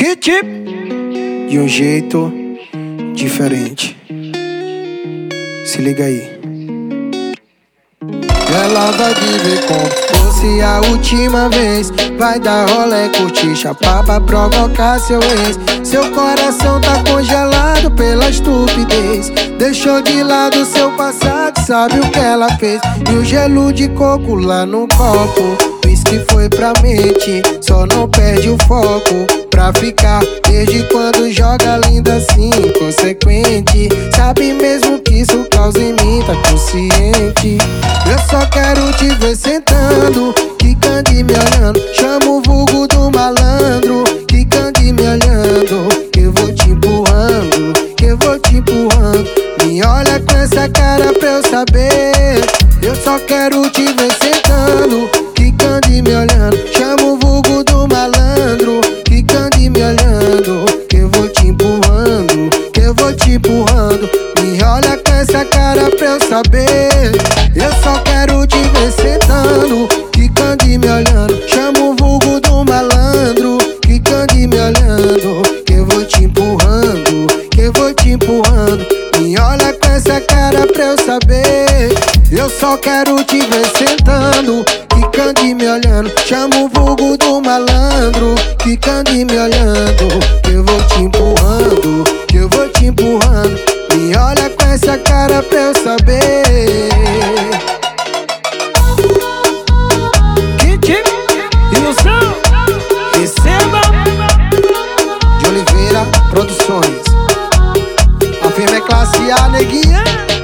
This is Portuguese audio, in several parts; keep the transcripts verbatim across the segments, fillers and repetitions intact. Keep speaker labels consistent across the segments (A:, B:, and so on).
A: Que tipo? De um jeito diferente. Se liga aí. Ela vai viver como fosse a última vez. Vai dar rolê, curtir, chapar pra provocar seu ex. Seu coração tá congelado pela estupidez. Deixou de lado seu passado, sabe o que ela fez. E o gelo de coco lá no copo. Whisky foi pra mente, só não perde o foco. Pra ficar, desde quando joga linda assim, inconsequente. Sabe mesmo que isso causa em mim, tá consciente. Eu só quero te ver sentando, quicando e me olhando. Chama o vulgo do malandro, quicando e me olhando. Que eu vou te empurrando, que eu vou te empurrando. Me olha com essa cara pra eu saber. Eu só quero te ver sentando, quicando e me olhando. Chama o vulgo do malandro, quicando e me olhando. Que eu vou te empurrando, que eu vou te empurrando. Me olha com essa cara pra eu saber. Eu só quero te ver sentando, quicando e me olhando. Chama o vulgo do malandro, quicando e me olhando. Que eu vou te empurrando, que eu vou te empurrando. Me olha com essa cara pra eu saber. Eu só quero te ver sentando, quicando e me olhando. Chama o vulgo do malandro, quicando e me olhando. Que eu vou te empurrando, que eu vou te empurrando. Me olha com essa cara pra eu saber.
B: Que tipo? Ilusão?
A: Receba de Oliveira Produções. A firma é classe A, neguinha.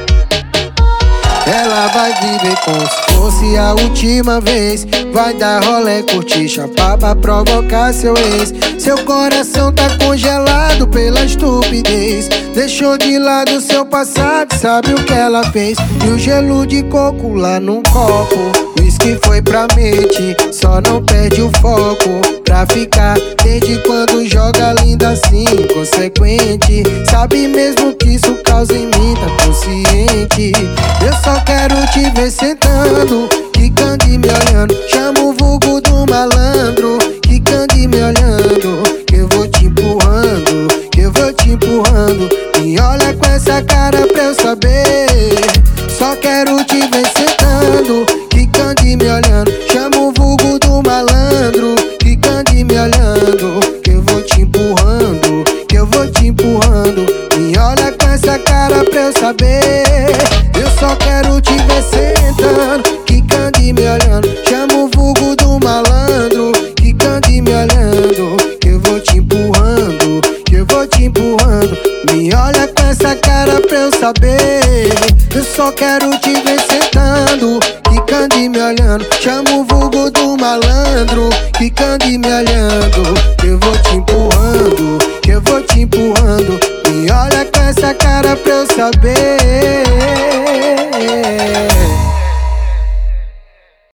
A: Ela vai viver como se fosse a última vez. Vai dar rolê, curtir, chapar pra provocar seu ex. Seu coração tá congelado pela estupidez. Deixou de lado seu passado, sabe o que ela fez. E o gelo de coco lá no copo. Whisky foi pra mente, só não perde o foco. Pra ficar, desde quando joga linda assim, inconsequente. Sabe mesmo que isso causa em mim, tá consciente. Eu só quero te ver sentando, quicando e me olhando. Chama o vulgo do malandro, quicando e me olhando. Que eu vou te empurrando, que eu vou te empurrando. Me olha com essa cara pra eu saber. Só quero te ver sentando, quicando e me olhando. Chama o vulgo do malandro, quicando e me olhando. Que eu vou te empurrando, que eu vou te empurrando. Me olha com essa cara pra eu saber. Eu só quero te ver sentando, quicando e me olhando. Chama o vulgo do malandro, quicando e me olhando. Que eu vou te empurrando, que eu vou te empurrando. Me olha com essa cara pra eu saber. Eu só quero te ver sentando, quicando e me olhando. Chama o vulgo do malandro, quicando e me olhando. Que eu vou te empurrando, que eu vou te empurrando. Me olha com essa cara pra eu saber.